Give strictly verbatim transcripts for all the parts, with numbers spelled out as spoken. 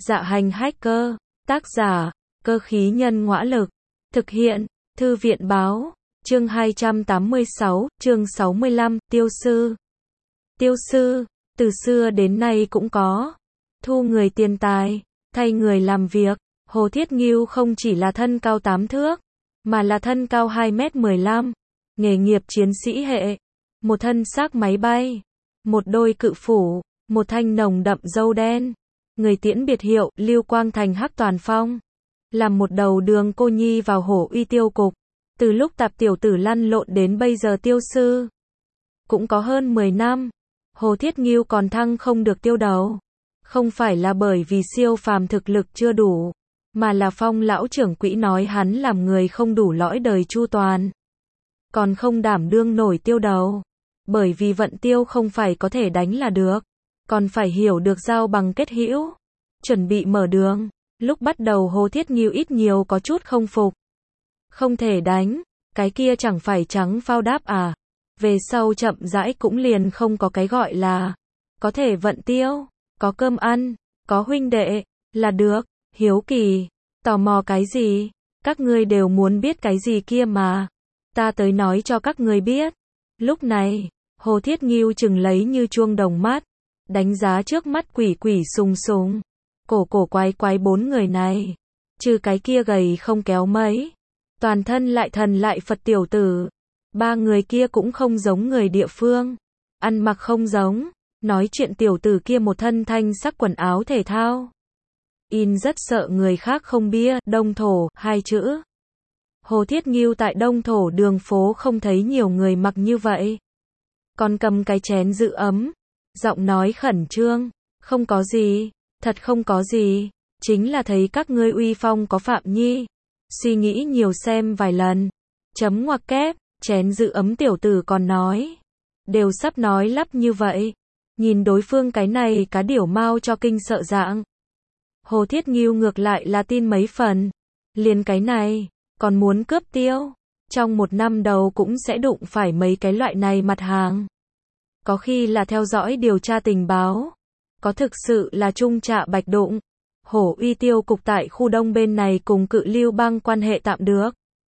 Dạ hành hacker, tác giả, cơ khí nhân ngõa lực, thực hiện, thư viện báo, chương hai trăm tám mươi sáu, chương sáu mươi lăm, tiêu sư. Tiêu sư, từ xưa đến nay cũng có, thu người tiền tài, thay người làm việc, Hồ Thiết Ngưu không chỉ là thân cao tám thước, mà là thân cao hai mét mười lăm, nghề nghiệp chiến sĩ hệ, một thân xác máy bay, một đôi cự phủ, một thanh nồng đậm râu đen. Người tiễn biệt hiệu, Lưu Quang Thành Hắc Toàn Phong. Làm một đầu đường cô nhi vào Hổ Uy tiêu cục. Từ lúc tạp tiểu tử lăn lộn đến bây giờ tiêu sư. Cũng có hơn mười năm. Hồ Thiết Ngưu còn thăng không được tiêu đầu. Không phải là bởi vì siêu phàm thực lực chưa đủ. Mà là Phong lão trưởng quỹ nói hắn làm người không đủ lõi đời chu toàn. Còn không đảm đương nổi tiêu đầu. Bởi vì vận tiêu không phải có thể đánh là được. Còn phải hiểu được giao bằng kết hữu. Chuẩn bị mở đường. Lúc bắt đầu Hồ Thiết Ngưu ít nhiều có chút không phục. Không thể đánh. Cái kia chẳng phải trắng phao đáp à. Về sau chậm rãi cũng liền không có cái gọi là. Có thể vận tiêu. Có cơm ăn. Có huynh đệ. Là được. Hiếu kỳ. Tò mò cái gì. Các ngươi đều muốn biết cái gì kia mà. Ta tới nói cho các ngươi biết. Lúc này. Hồ Thiết Ngưu chừng lấy như chuông đồng mắt. Đánh giá trước mắt quỷ quỷ sùng sùng. Cổ cổ quái quái bốn người này. Trừ cái kia gầy không kéo mấy. Toàn thân lại thần lại Phật tiểu tử. Ba người kia cũng không giống người địa phương. Ăn mặc không giống. Nói chuyện tiểu tử kia một thân thanh sắc quần áo thể thao. In rất sợ người khác không bia, Đông Thổ, hai chữ. Hồ Thiết Ngưu tại Đông Thổ đường phố không thấy nhiều người mặc như vậy. Còn cầm cái chén giữ ấm. Giọng nói khẩn trương, không có gì, thật không có gì, chính là thấy các ngươi uy phong có phạm nhi. Suy nghĩ nhiều xem vài lần, chấm ngoặc kép, chén giữ ấm tiểu tử còn nói. Đều sắp nói lắp như vậy, nhìn đối phương cái này cá điểu mau cho kinh sợ dạng. Hồ Thiết Ngưu ngược lại là tin mấy phần, liền cái này, còn muốn cướp tiêu, trong một năm đầu cũng sẽ đụng phải mấy cái loại này mặt hàng. Có khi là theo dõi điều tra tình báo. Có thực sự là trung trạ bạch đụng. Hổ Uy tiêu cục tại khu đông bên này cùng Cự Lưu Bang quan hệ tạm được.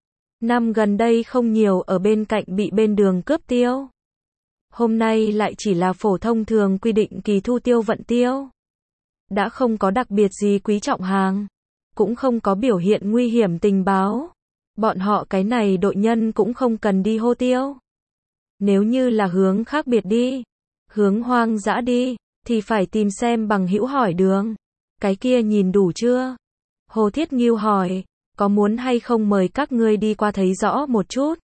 Năm gần đây không nhiều ở bên cạnh bị bên đường cướp tiêu. Hôm nay lại chỉ là phổ thông thường quy định kỳ thu tiêu vận tiêu. Đã không có đặc biệt gì quý trọng hàng. Cũng không có biểu hiện nguy hiểm tình báo. Bọn họ cái này đội nhân cũng không cần đi hô tiêu. Nếu như là hướng khác biệt đi, hướng hoang dã đi, thì phải tìm xem bằng hữu hỏi đường. Cái kia nhìn đủ chưa? Hồ Thiết Ngưu hỏi, có muốn hay không mời các ngươi đi qua thấy rõ một chút?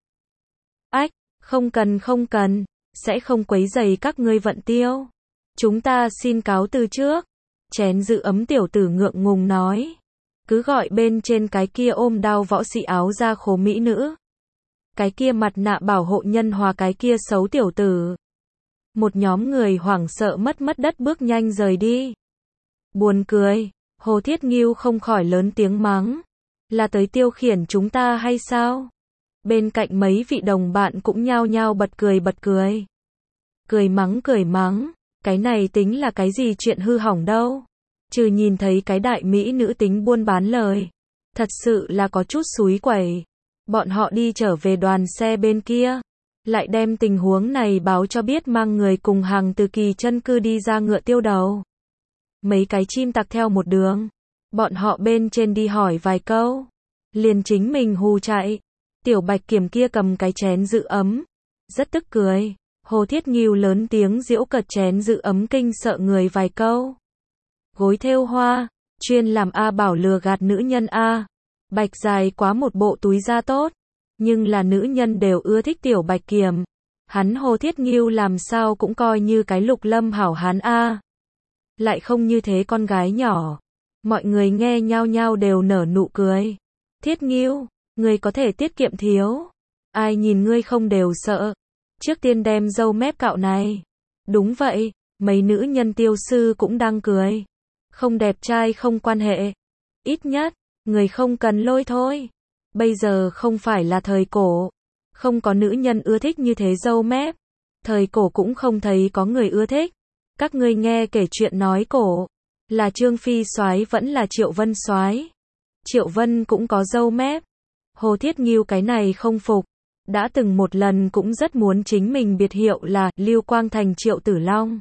Ách, không cần không cần, sẽ không quấy rầy các ngươi vận tiêu. Chúng ta xin cáo từ trước. Chén giữ ấm tiểu tử ngượng ngùng nói. Cứ gọi bên trên cái kia ôm đao võ sĩ áo da khố mỹ nữ. Cái kia mặt nạ bảo hộ nhân hòa cái kia xấu tiểu tử. Một nhóm người hoảng sợ mất mất đất bước nhanh rời đi. Buồn cười, Hồ Thiết Ngưu không khỏi lớn tiếng mắng. Là tới tiêu khiển chúng ta hay sao? Bên cạnh mấy vị đồng bạn cũng nhao nhao bật cười bật cười. Cười mắng cười mắng, cái này tính là cái gì chuyện hư hỏng đâu. Trừ nhìn thấy cái đại mỹ nữ tính buôn bán lời. Thật sự là có chút xúi quẩy. Bọn họ đi trở về đoàn xe bên kia. Lại đem tình huống này báo cho biết mang người cùng hàng từ kỳ chân cư đi ra ngựa tiêu đầu. Mấy cái chim tặc theo một đường. Bọn họ bên trên đi hỏi vài câu. Liền chính mình hù chạy. Tiểu Bạch Kiểm kia cầm cái chén giữ ấm. Rất tức cười. Hồ Thiết Ngưu lớn tiếng giễu cợt chén giữ ấm kinh sợ người vài câu. Gối thêu hoa. Chuyên làm A Bảo lừa gạt nữ nhân A. Bạch dài quá một bộ túi da tốt. Nhưng là nữ nhân đều ưa thích Tiểu Bạch Kiểm. Hắn Hồ Thiết Ngưu làm sao cũng coi như cái lục lâm hảo hán A. Lại không như thế con gái nhỏ. Mọi người nghe nhao nhao đều nở nụ cười. Thiết Ngưu, ngươi có thể tiết kiệm thiếu. Ai nhìn ngươi không đều sợ. Trước tiên đem râu mép cạo này. Đúng vậy, mấy nữ nhân tiêu sư cũng đang cười. Không đẹp trai không quan hệ. Ít nhất, người không cần lôi thôi. Bây giờ không phải là thời cổ. Không có nữ nhân ưa thích như thế râu mép. Thời cổ cũng không thấy có người ưa thích. Các ngươi nghe kể chuyện nói cổ. Là Trương Phi soái vẫn là Triệu Vân soái? Triệu Vân cũng có râu mép. Hồ Thiết Nghiêu cái này không phục. Đã từng một lần cũng rất muốn chính mình biệt hiệu là Lưu Quang Thành Triệu Tử Long.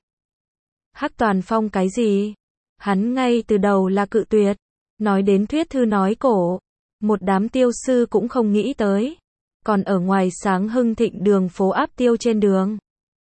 Hắc Toàn Phong cái gì? Hắn ngay từ đầu là cự tuyệt. Nói đến thuyết thư nói cổ. Một đám tiêu sư cũng không nghĩ tới. Còn ở ngoài sáng hưng thịnh đường phố áp tiêu trên đường.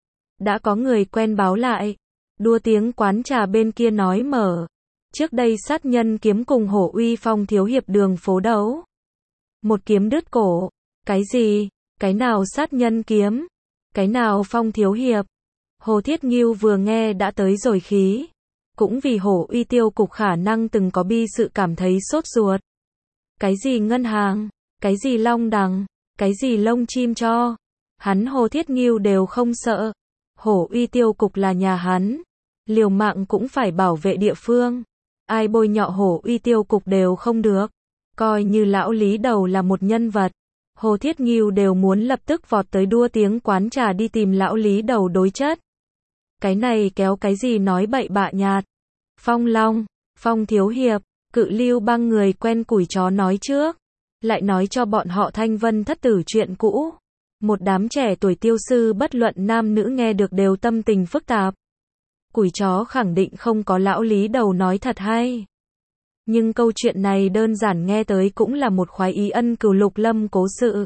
Đã có người quen báo lại. Đua tiếng quán trà bên kia nói mở. Trước đây sát nhân kiếm cùng Hổ Uy Phong thiếu hiệp đường phố đấu. Một kiếm đứt cổ. Cái gì? Cái nào sát nhân kiếm? Cái nào Phong thiếu hiệp? Hồ Thiết Nghiêu vừa nghe đã tới rồi khí. Cũng vì Hổ Uy tiêu cục khả năng từng có bi sự cảm thấy sốt ruột. Cái gì ngân hàng? Cái gì long đằng? Cái gì lông chim cho? Hắn Hồ Thiết Nghiêu đều không sợ. Hổ Uy tiêu cục là nhà hắn. Liều mạng cũng phải bảo vệ địa phương. Ai bôi nhọ Hổ Uy tiêu cục đều không được. Coi như lão Lý Đầu là một nhân vật. Hồ Thiết Nghiêu đều muốn lập tức vọt tới đua tiếng quán trà đi tìm lão Lý Đầu đối chất. Cái này kéo cái gì nói bậy bạ nhạt. Phong Long, Phong thiếu hiệp, cự Lưu Bang người quen củi chó nói trước. Lại nói cho bọn họ Thanh Vân thất tử chuyện cũ. Một đám trẻ tuổi tiêu sư bất luận nam nữ nghe được đều tâm tình phức tạp. Củi chó khẳng định không có lão Lý Đầu nói thật hay. Nhưng câu chuyện này đơn giản nghe tới cũng là một khoái ý ân cừu Lục Lâm cố sự.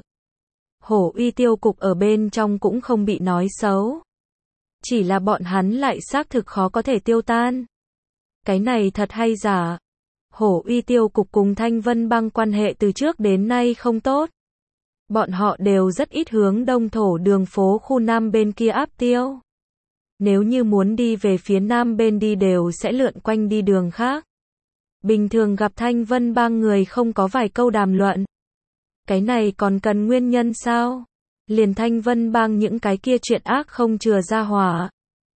Hổ Uy tiêu cục ở bên trong cũng không bị nói xấu. Chỉ là bọn hắn lại xác thực khó có thể tiêu tan. Cái này thật hay giả? Hổ Uy tiêu cục cùng Thanh Vân Bang quan hệ từ trước đến nay không tốt. Bọn họ đều rất ít hướng đông thổ đường phố khu nam bên kia áp tiêu. Nếu như muốn đi về phía nam bên đi đều sẽ lượn quanh đi đường khác. Bình thường gặp Thanh Vân Bang người không có vài câu đàm luận. Cái này còn cần nguyên nhân sao? Liền Thanh Vân Bang những cái kia chuyện ác không chừa ra hỏa.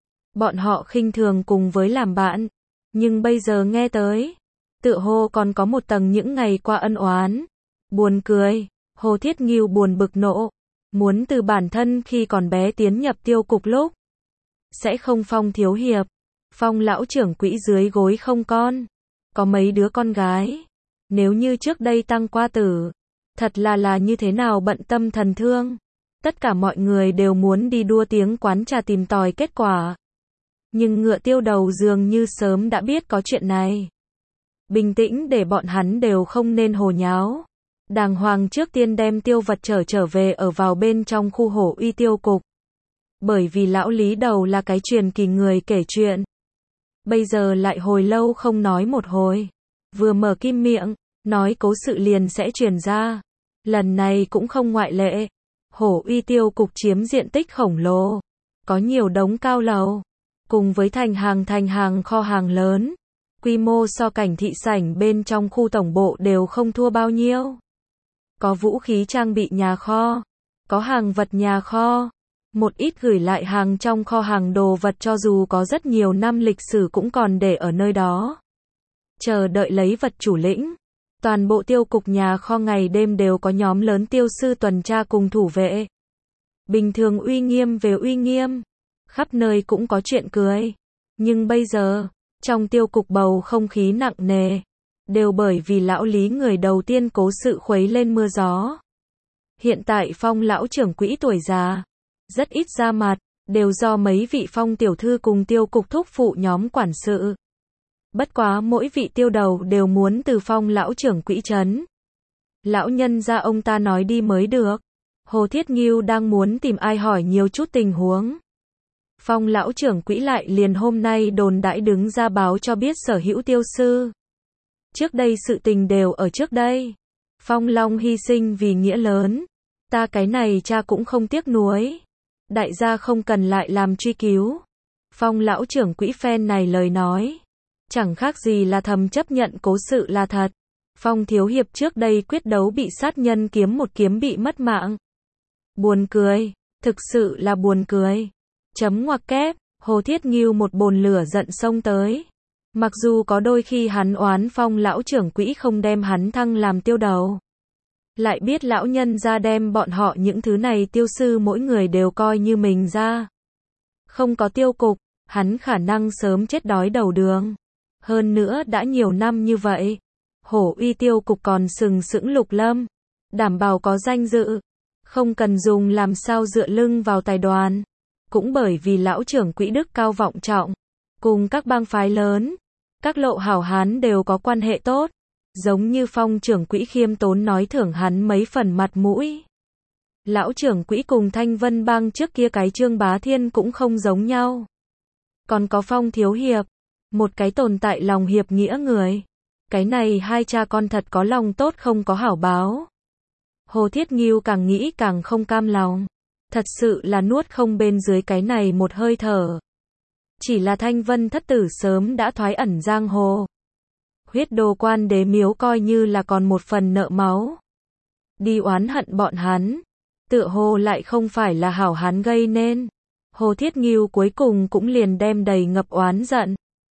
Bọn họ khinh thường cùng với làm bạn. Nhưng bây giờ nghe tới. Tựa hồ còn có một tầng những ngày qua ân oán. Buồn cười. Hồ Thiết Nghiêu buồn bực nộ. Muốn từ bản thân khi còn bé tiến nhập tiêu cục lúc. Sẽ không Phong thiếu hiệp. Phong lão trưởng quỹ dưới gối không con. Có mấy đứa con gái. Nếu như trước đây tăng qua tử. Thật là là như thế nào bận tâm thần thương. Tất cả mọi người đều muốn đi đua tiếng quán trà tìm tòi kết quả. Nhưng ngựa tiêu đầu dường như sớm đã biết có chuyện này. Bình tĩnh để bọn hắn đều không nên hồ nháo. Đàng hoàng trước tiên đem tiêu vật trở trở về ở vào bên trong khu Hổ Uy tiêu cục. Bởi vì lão Lý Đầu là cái truyền kỳ người kể chuyện. Bây giờ lại hồi lâu không nói một hồi. Vừa mở kim miệng, nói cố sự liền sẽ truyền ra. Lần này cũng không ngoại lệ. Hổ Uy tiêu cục chiếm diện tích khổng lồ. Có nhiều đống cao lầu. Cùng với thành hàng thành hàng kho hàng lớn. Quy mô so cảnh thị sảnh bên trong khu tổng bộ đều không thua bao nhiêu. Có vũ khí trang bị nhà kho. Có hàng vật nhà kho. Một ít gửi lại hàng trong kho hàng đồ vật cho dù có rất nhiều năm lịch sử cũng còn để ở nơi đó. Chờ đợi lấy vật chủ lĩnh. Toàn bộ tiêu cục nhà kho ngày đêm đều có nhóm lớn tiêu sư tuần tra cùng thủ vệ. Bình thường uy nghiêm về uy nghiêm. Khắp nơi cũng có chuyện cười. Nhưng bây giờ, trong tiêu cục bầu không khí nặng nề. Đều bởi vì lão Lý người đầu tiên cố sự khuấy lên mưa gió. Hiện tại Phong lão trưởng quỹ tuổi già. Rất ít ra mặt, đều do mấy vị Phong tiểu thư cùng tiêu cục thúc phụ nhóm quản sự. Bất quá mỗi vị tiêu đầu đều muốn từ Phong lão trưởng quỹ trấn. Lão nhân ra ông ta nói đi mới được. Hồ Thiết Nghiêu đang muốn tìm ai hỏi nhiều chút tình huống. Phong lão trưởng quỹ lại liền hôm nay đồn đãi đứng ra báo cho biết sở hữu tiêu sư. Trước đây sự tình đều ở trước đây. Phong Long hy sinh vì nghĩa lớn. Ta cái này cha cũng không tiếc nuối. Đại gia không cần lại làm truy cứu. Phong lão trưởng quỹ phen này lời nói. Chẳng khác gì là thầm chấp nhận cố sự là thật. Phong thiếu hiệp trước đây quyết đấu bị sát nhân kiếm một kiếm bị mất mạng. Buồn cười. Thực sự là buồn cười. Chấm ngoặc kép. Hồ Thiết Nghiêu một bồn lửa giận xông tới. Mặc dù có đôi khi hắn oán Phong lão trưởng quỹ không đem hắn thăng làm tiêu đầu. Lại biết lão nhân ra đem bọn họ những thứ này tiêu sư mỗi người đều coi như mình ra. Không có tiêu cục, hắn khả năng sớm chết đói đầu đường. Hơn nữa đã nhiều năm như vậy, Hổ Uy tiêu cục còn sừng sững Lục Lâm, đảm bảo có danh dự, không cần dùng làm sao dựa lưng vào tài đoàn. Cũng bởi vì lão trưởng quỹ đức cao vọng trọng, cùng các bang phái lớn, các lộ hảo hán đều có quan hệ tốt, giống như Phong trưởng quỹ khiêm tốn nói thưởng hắn mấy phần mặt mũi. Lão trưởng quỹ cùng Thanh Vân bang trước kia cái Trương Bá Thiên cũng không giống nhau. Còn có Phong thiếu hiệp, một cái tồn tại lòng hiệp nghĩa người. Cái này hai cha con thật có lòng tốt không có hảo báo. Hồ Thiết Ngưu càng nghĩ càng không cam lòng. Thật sự là nuốt không bên dưới cái này một hơi thở. Chỉ là Thanh Vân thất tử sớm đã thoái ẩn giang hồ. Huyết Đồ quan đế miếu coi như là còn một phần nợ máu. Đi oán hận bọn hắn, tựa hồ lại không phải là hảo hán gây nên. Hồ Thiết Ngưu cuối cùng cũng liền đem đầy ngập oán giận,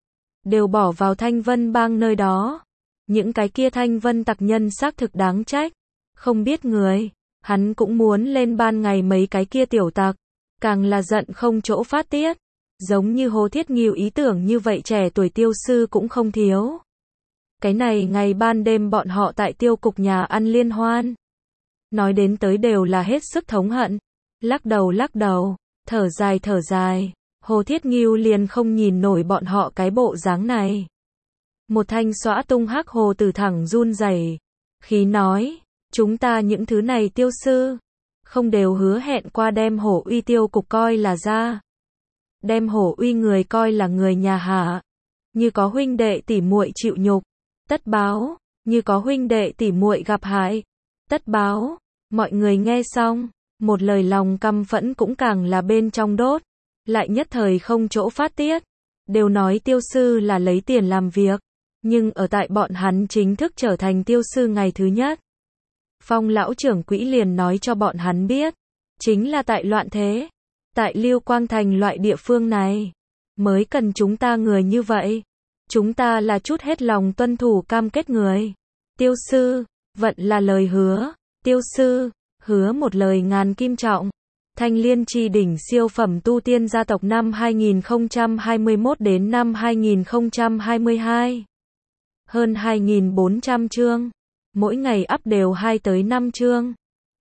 đều bỏ vào Thanh Vân bang nơi đó. Những cái kia Thanh Vân tặc nhân xác thực đáng trách, không biết người, hắn cũng muốn lên ban ngày mấy cái kia tiểu tặc, càng là giận không chỗ phát tiết. Giống như Hồ Thiết Ngưu ý tưởng như vậy trẻ tuổi tiêu sư cũng không thiếu. Cái này ngày ban đêm bọn họ tại tiêu cục nhà ăn liên hoan. Nói đến tới đều là hết sức thống hận. Lắc đầu lắc đầu, thở dài thở dài, Hồ Thiết Ngưu liền không nhìn nổi bọn họ cái bộ dáng này. Một thanh xõa tung hắc hồ từ thẳng run rẩy, khí nói, chúng ta những thứ này tiêu sư, không đều hứa hẹn qua đem Hổ Uy tiêu cục coi là ra. Đem Hổ Uy người coi là người nhà hả? Như có huynh đệ tỉ muội chịu nhục, tất báo, như có huynh đệ tỉ muội gặp hại, tất báo. Mọi người nghe xong, một lời lòng căm phẫn cũng càng là bên trong đốt, lại nhất thời không chỗ phát tiết. Đều nói tiêu sư là lấy tiền làm việc, nhưng ở tại bọn hắn chính thức trở thành tiêu sư ngày thứ nhất, Phong lão trưởng quỹ liền nói cho bọn hắn biết, chính là tại loạn thế, tại Lưu Quang Thành loại địa phương này, mới cần chúng ta người như vậy. Chúng ta là chút hết lòng tuân thủ cam kết người. Tiêu sư, vận là lời hứa. Tiêu sư, hứa một lời ngàn kim trọng. Thanh Liên Chi đỉnh siêu phẩm tu tiên gia tộc năm hai nghìn không trăm hai mươi mốt đến năm hai nghìn không trăm hai mươi hai. Hơn hai nghìn bốn trăm chương. Mỗi ngày up đều hai tới năm chương.